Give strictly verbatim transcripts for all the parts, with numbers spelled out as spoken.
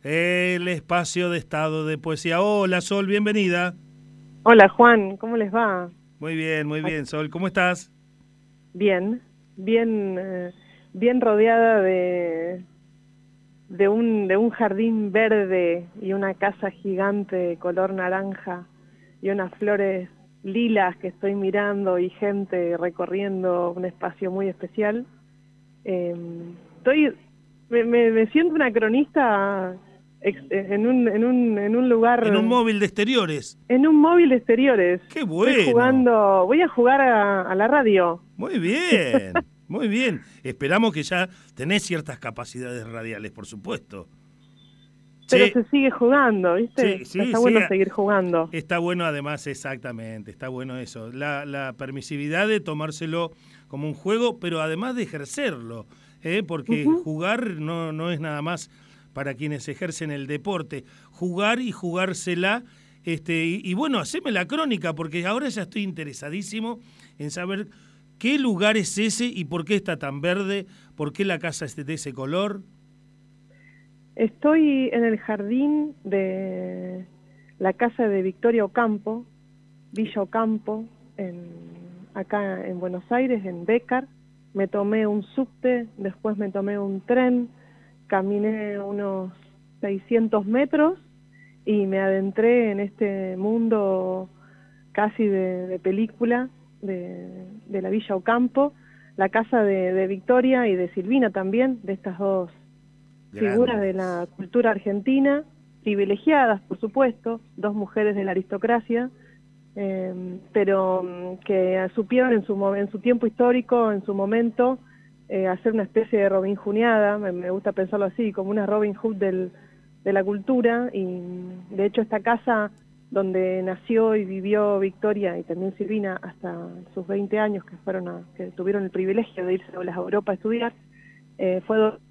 El espacio de estado de poesía. Hola, Sol, bienvenida. Hola, Juan, ¿cómo les va? Muy bien, muy bien, Sol. ¿Cómo estás? Bien, bien, eh, bien rodeada de, de un, de un jardín verde y una casa gigante de color naranja y unas flores lilas que estoy mirando y gente recorriendo un espacio muy especial. Eh, estoy, me, me, me siento una cronista ex- en un, en un, en un En un lugar, móvil de exteriores. en un móvil de exteriores. ¡Qué Estoy bueno! jugando, voy a jugar a, a la radio. Muy bien, muy bien. Esperamos que ya tenés ciertas capacidades radiales, por supuesto. Pero Che, se sigue jugando, ¿viste? sí, sí, Está sí. bueno seguir jugando. Está bueno además, exactamente, está bueno eso. La, la permisividad de tomárselo como un juego, pero además de ejercerlo, ¿eh? Porque Ujú. jugar no, no es nada más para quienes ejercen el deporte. Jugar y jugársela, este, y, y bueno, haceme la crónica, porque ahora ya estoy interesadísimo en saber qué lugar es ese y por qué está tan verde, por qué la casa es de ese color. Estoy en el jardín de la casa de Victoria Ocampo, Villa Ocampo, en, acá en Buenos Aires, en Bécar. Me tomé un subte, después me tomé un tren, caminé unos seiscientos metros y me adentré en este mundo casi de, de película de, de la Villa Ocampo, la casa de, de Victoria y de Silvina también, de estas dos figuras de Grandes. la cultura argentina, privilegiadas, por supuesto, dos mujeres de la aristocracia, eh, pero mm, que supieron en su, mo- en su tiempo histórico, en su momento, eh, hacer una especie de Robin Hoodiada, me, me gusta pensarlo así, como una Robin Hood del, de la cultura, y mm, de hecho esta casa donde nació y vivió Victoria y también Silvina hasta sus veinte años, que fueron a, que tuvieron el privilegio de irse a Europa a estudiar, eh, fue de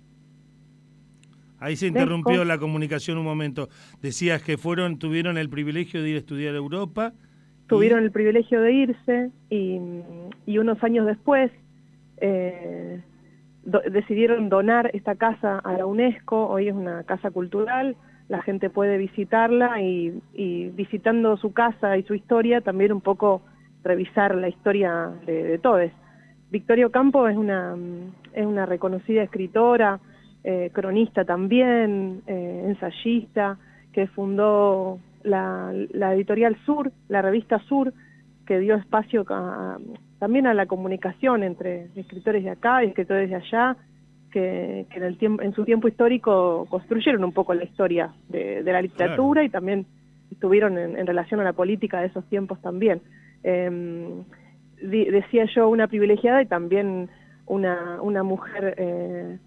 Ahí se interrumpió UNESCO. la comunicación un momento. Decías que fueron, tuvieron el privilegio de ir a estudiar a Europa Tuvieron y el privilegio de irse y, y unos años después eh, do, decidieron donar esta casa a la UNESCO. Hoy es una casa cultural, la gente puede visitarla y, y visitando su casa y su historia también un poco revisar la historia de, de todos. Victoria Ocampo es una, es una reconocida escritora, eh, cronista también, eh, ensayista, que fundó la, la editorial Sur, la revista Sur, que dio espacio a, también a la comunicación entre escritores de acá y escritores de allá, que, que en, el tiempo, en su tiempo histórico construyeron un poco la historia de, de la claro. literatura y también estuvieron en, en relación a la política de esos tiempos también. Eh, di, decía yo una privilegiada y también una, una mujer... Eh,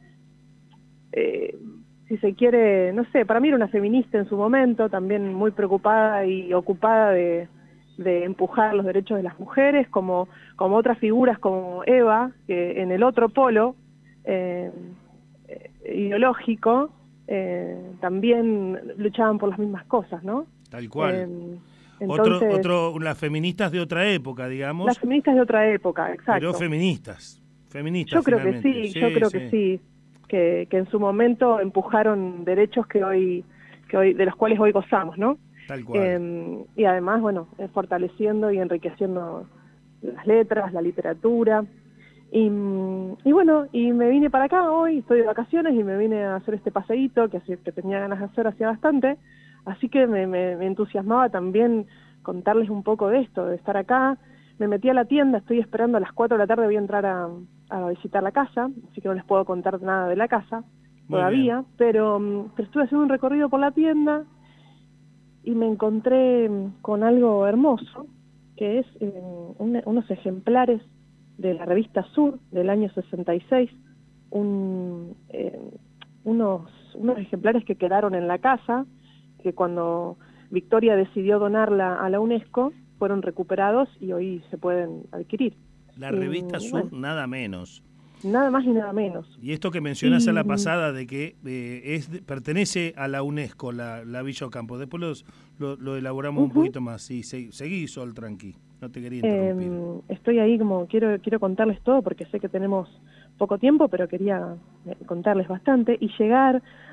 eh, si se quiere, no sé, para mí era una feminista en su momento, también muy preocupada y ocupada de, de empujar los derechos de las mujeres, como, como otras figuras como Eva, que en el otro polo eh, eh, ideológico eh, también luchaban por las mismas cosas, ¿no? Tal cual. Eh, Otro, entonces, otro, las feministas de otra época, las digamos, feministas de otra época, pero exacto. feministas. Yo Feministas creo que finalmente. sí, yo Sí, creo que sí. sí, que, que en su momento empujaron derechos que hoy, que hoy, de los cuales hoy gozamos, ¿no? Tal cual. Eh, y además, bueno, eh, fortaleciendo y enriqueciendo las letras, la literatura. Y, y bueno, y me vine para acá hoy, estoy de vacaciones y me vine a hacer este paseíto que, que tenía ganas de hacer hacía bastante, así que me, me, me entusiasmaba también contarles un poco de esto, de estar acá. Me metí a la tienda, estoy esperando a las cuatro de la tarde, voy a entrar a, a visitar la casa, así que no les puedo contar nada de la casa Muy bien. todavía, pero, pero estuve haciendo un recorrido por la tienda y me encontré con algo hermoso, que es eh, un, unos ejemplares de la revista Sur del año sesenta y seis, un, eh, unos, unos ejemplares que quedaron en la casa, que cuando Victoria decidió donarla a la UNESCO, fueron recuperados y hoy se pueden adquirir. La Y, revista y bueno, Sur, nada menos. nada más y nada menos. Y esto que mencionás a Y la pasada de que eh, es pertenece a la UNESCO, la, la Villa Ocampo. Después los, lo, lo elaboramos un uh-huh, poquito más. Sí, se, seguí, Sol, tranqui. No te quería interrumpir. Eh, estoy ahí como quiero quiero contarles todo porque sé que tenemos poco tiempo, pero quería eh, contarles bastante y llegar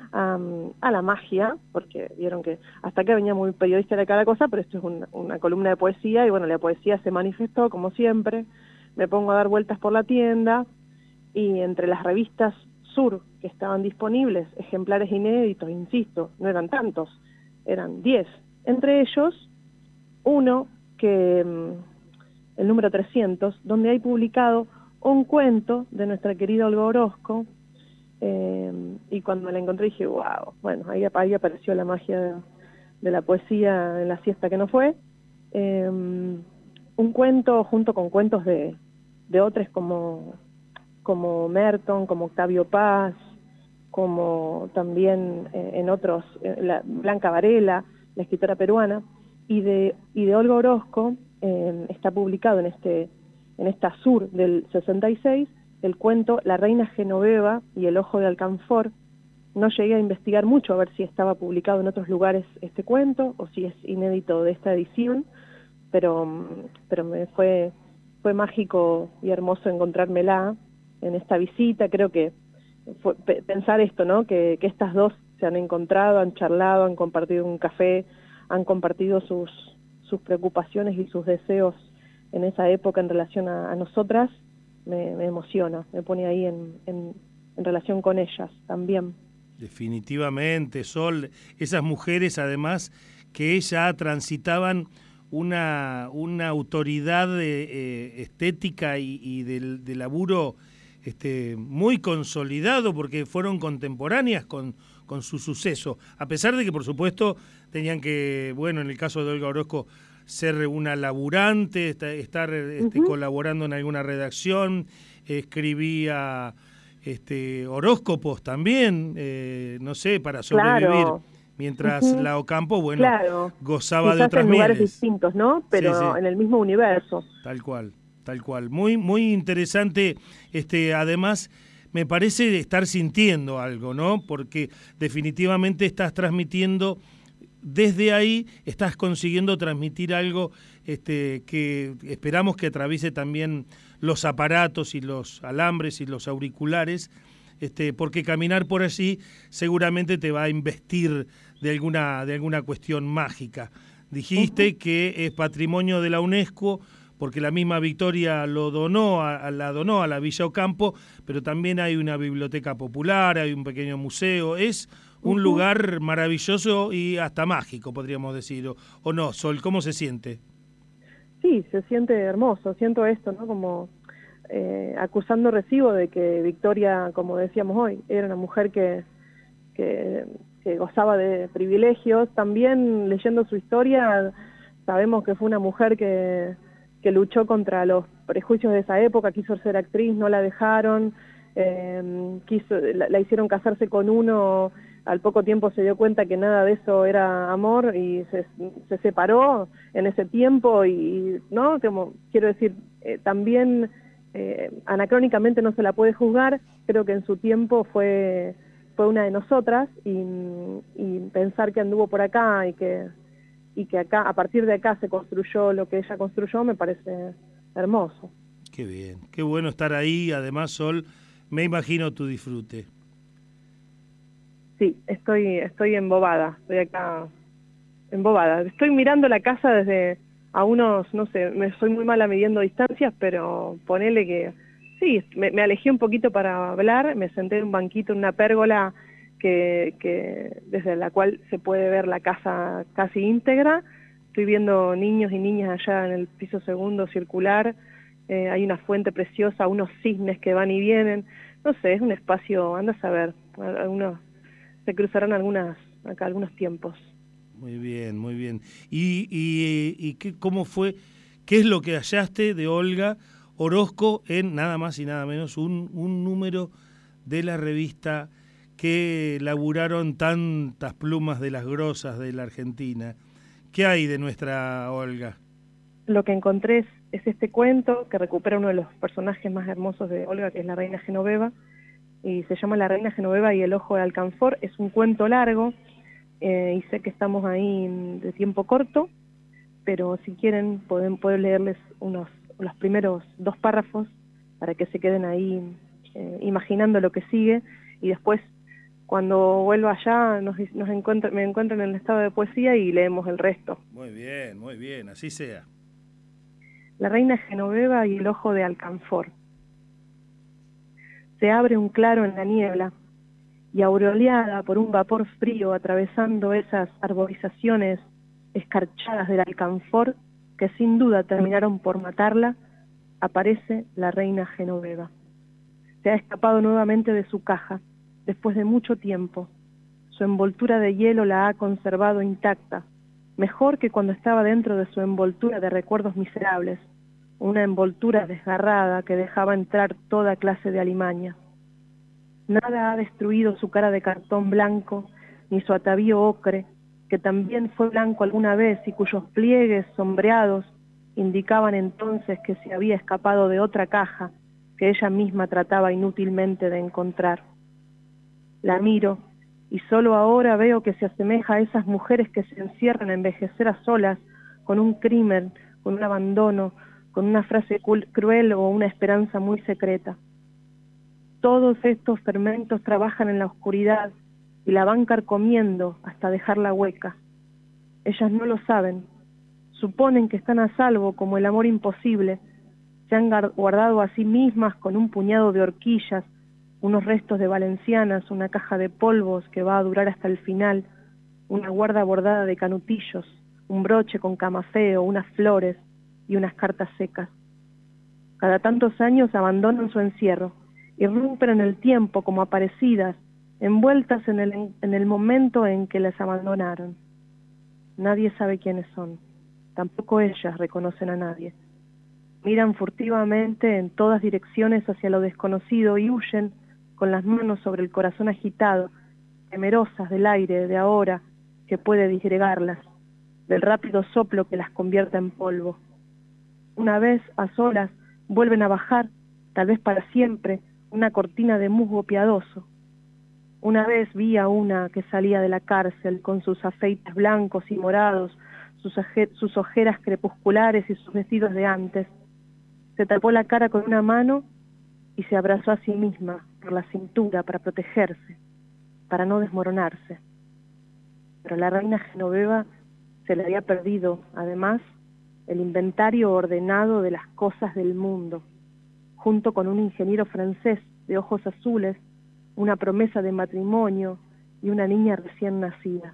a, a la magia, porque vieron que hasta acá venía muy periodista de cada cosa, pero esto es una, una columna de poesía, y bueno, la poesía se manifestó como siempre. Me pongo a dar vueltas por la tienda, y entre las revistas Sur que estaban disponibles, ejemplares inéditos, insisto, no eran tantos, eran diez. Entre ellos, uno que, el número trescientos, donde hay publicado un cuento de nuestra querida Olga Orozco, eh, y cuando me la encontré dije, wow, bueno, ahí, ahí apareció la magia de, de la poesía en la siesta que no fue. Eh, un cuento junto con cuentos de, de otros como, como Merton, como Octavio Paz, como también eh, en otros, eh, la Blanca Varela, la escritora peruana, y de, y de Olga Orozco eh, está publicado en este en esta Sur del sesenta y seis, el cuento La Reina Genoveva y el Ojo de Alcanfor. No llegué a investigar mucho a ver si estaba publicado en otros lugares este cuento o si es inédito de esta edición, pero, pero me fue, fue mágico y hermoso encontrármela en esta visita. Creo que fue, pensar esto, ¿no? Que, que estas dos se han encontrado, han charlado, han compartido un café, han compartido sus, sus preocupaciones y sus deseos en esa época en relación a, a nosotras, me, me emociona, me pone ahí en, en, en relación con ellas también. Definitivamente, Sol, esas mujeres además que ya transitaban una, una autoridad eh, estética y, y del, de laburo este, muy consolidado, porque fueron contemporáneas con, con su suceso, a pesar de que por supuesto tenían que, bueno, en el caso de Olga Orozco, ser una laburante, estar este, uh-huh. colaborando en alguna redacción, escribía este, horóscopos también, eh, no sé, para sobrevivir, claro. mientras uh-huh. la Ocampo, bueno, claro. gozaba Quizás de otras en lugares mieles. distintos, ¿no? Pero sí, sí. en el mismo universo. Tal cual, tal cual. Muy, muy interesante, este, además me parece estar sintiendo algo, ¿no? Porque definitivamente estás transmitiendo. Desde ahí estás consiguiendo transmitir algo este, que esperamos que atraviese también los aparatos y los alambres y los auriculares, este, porque caminar por allí seguramente te va a investir de alguna, de alguna cuestión mágica. Dijiste uh-huh. que es patrimonio de la UNESCO, porque la misma Victoria lo donó a, a la donó a la Villa Ocampo, pero también hay una biblioteca popular, hay un pequeño museo, es un uh-huh. lugar maravilloso y hasta mágico, podríamos decir, o, o no, Sol, ¿cómo se siente? Sí, se siente hermoso, siento esto, ¿no? Como eh, acusando recibo de que Victoria, como decíamos hoy, era una mujer que, que, que gozaba de privilegios. También leyendo su historia, sabemos que fue una mujer que, que luchó contra los prejuicios de esa época, quiso ser actriz, no la dejaron, eh, quiso, la, la hicieron casarse con uno. Al poco tiempo se dio cuenta que nada de eso era amor y se, se separó en ese tiempo y, ¿no? Como, quiero decir, eh, también eh, anacrónicamente no se la puede juzgar, creo que en su tiempo fue, fue una de nosotras y, y pensar que anduvo por acá y que, y que acá, a partir de acá se construyó lo que ella construyó, me parece hermoso. Qué bien, qué bueno estar ahí, además, Sol, me imagino tu disfrute. Sí, estoy estoy embobada, estoy acá embobada. Estoy mirando la casa desde a unos, no sé, me soy muy mala midiendo distancias, pero ponele que sí, me, me alejé un poquito para hablar, me senté en un banquito, en una pérgola que, que desde la cual se puede ver la casa casi íntegra. Estoy viendo niños y niñas allá en el piso segundo circular, eh, hay una fuente preciosa, unos cisnes que van y vienen, no sé, es un espacio, anda a saber, algunos se cruzarán algunas acá algunos tiempos. Muy bien, muy bien. ¿Y, y, y qué, cómo fue, qué es lo que hallaste de Olga Orozco en nada más y nada menos un, un número de la revista que laburaron tantas plumas de las grosas de la Argentina? ¿Qué hay de nuestra Olga? Lo que encontré es, es este cuento que recupera uno de los personajes más hermosos de Olga, que es la Reina Genoveva, y se llama La Reina Genoveva y el Ojo de Alcanfor. Es un cuento largo, eh, y sé que estamos ahí de tiempo corto, pero si quieren pueden, pueden leerles unos los primeros dos párrafos para que se queden ahí eh, imaginando lo que sigue, y después Cuando vuelva allá nos, nos encuentro, me encuentro en el estado de poesía y leemos el resto. Muy bien, muy bien, así sea. La reina Genoveva y el ojo de Alcanfor. Se abre un claro en la niebla, y aureoleada por un vapor frío atravesando esas arborizaciones escarchadas del alcanfor, que sin duda terminaron por matarla, aparece la reina Genoveva. Se ha escapado nuevamente de su caja, después de mucho tiempo. Su envoltura de hielo la ha conservado intacta, mejor que cuando estaba dentro de su envoltura de recuerdos miserables, una envoltura desgarrada que dejaba entrar toda clase de alimaña. Nada ha destruido su cara de cartón blanco, ni su atavío ocre, que también fue blanco alguna vez y cuyos pliegues sombreados indicaban entonces que se había escapado de otra caja que ella misma trataba inútilmente de encontrar. La miro, y solo ahora veo que se asemeja a esas mujeres que se encierran a envejecer a solas, con un crimen, con un abandono, con una frase cruel o una esperanza muy secreta. Todos estos fermentos trabajan en la oscuridad y la van carcomiendo hasta dejarla hueca. Ellas no lo saben, suponen que están a salvo como el amor imposible, se han guardado a sí mismas con un puñado de horquillas, unos restos de valencianas, una caja de polvos que va a durar hasta el final, una guarda bordada de canutillos, un broche con camafeo, unas flores y unas cartas secas. Cada tantos años abandonan su encierro, irrumpen en el tiempo como aparecidas, envueltas en el, en el momento en que les abandonaron. Nadie sabe quiénes son, tampoco ellas reconocen a nadie. Miran furtivamente en todas direcciones hacia lo desconocido y huyen con las manos sobre el corazón agitado, temerosas del aire de ahora que puede disgregarlas, del rápido soplo que las convierte en polvo. Una vez a solas vuelven a bajar, tal vez para siempre, una cortina de musgo piadoso. Una vez vi a una que salía de la cárcel con sus afeites blancos y morados, sus, sus ojeras crepusculares y sus vestidos de antes. Se tapó la cara con una mano y se abrazó a sí misma por la cintura para protegerse, para no desmoronarse. Pero la reina Genoveva se le había perdido, además, el inventario ordenado de las cosas del mundo, junto con un ingeniero francés de ojos azules, una promesa de matrimonio y una niña recién nacida.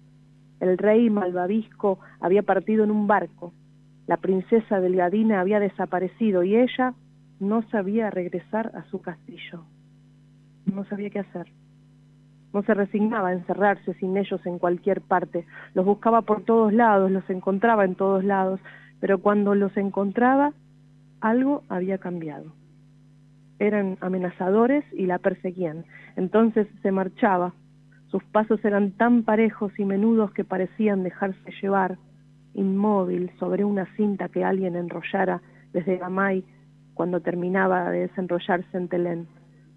El rey malvavisco había partido en un barco, la princesa delgadina había desaparecido y ella no sabía regresar a su castillo. No sabía qué hacer. No se resignaba a encerrarse sin ellos en cualquier parte. Los buscaba por todos lados, los encontraba en todos lados, pero cuando los encontraba, algo había cambiado. Eran amenazadores y la perseguían. Entonces se marchaba. Sus pasos eran tan parejos y menudos que parecían dejarse llevar, inmóvil sobre una cinta que alguien enrollara desde Gamay cuando terminaba de desenrollarse en Telén.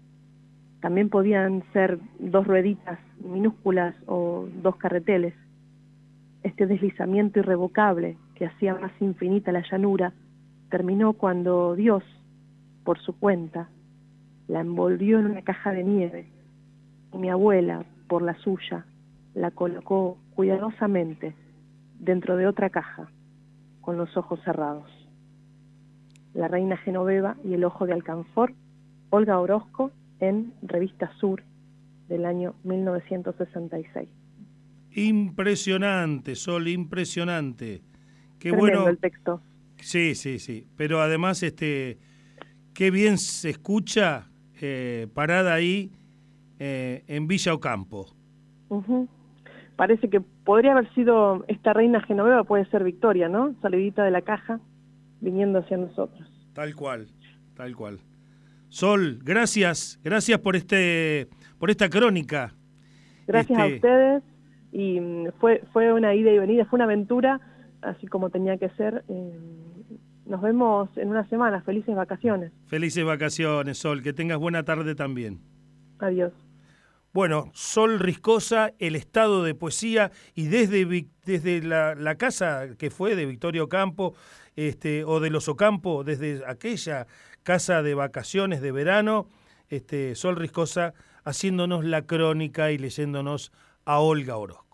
También podían ser dos rueditas minúsculas o dos carreteles. Este deslizamiento irrevocable que hacía más infinita la llanura terminó cuando Dios, por su cuenta, la envolvió en una caja de nieve y mi abuela, por la suya, la colocó cuidadosamente dentro de otra caja, con los ojos cerrados. La reina Genoveva y el ojo de Alcanfor, Olga Orozco, en Revista Sur del año mil novecientos sesenta y seis. Impresionante, Sol, impresionante. Qué Tremendo bueno el texto. Sí, sí, sí. Pero además, este, qué bien se escucha eh, parada ahí eh, en Villa Ocampo. Uh-huh. Parece que podría haber sido esta reina Genoveva, puede ser Victoria, ¿no? Salidita de la caja, viniendo hacia nosotros. Tal cual, tal cual. Sol, gracias, gracias por este, por esta crónica. Gracias este... a ustedes, y fue, fue una ida y venida, fue una aventura, así como tenía que ser. Eh, nos vemos en una semana, felices vacaciones. Felices vacaciones, Sol, que tengas buena tarde también. Adiós. Bueno, Sol Riscosa, el estado de poesía, y desde, desde la, la casa que fue de Victoria Ocampo, este, o de los Ocampo, desde aquella casa de vacaciones de verano, este, Sol Riscosa haciéndonos la crónica y leyéndonos a Olga Orozco.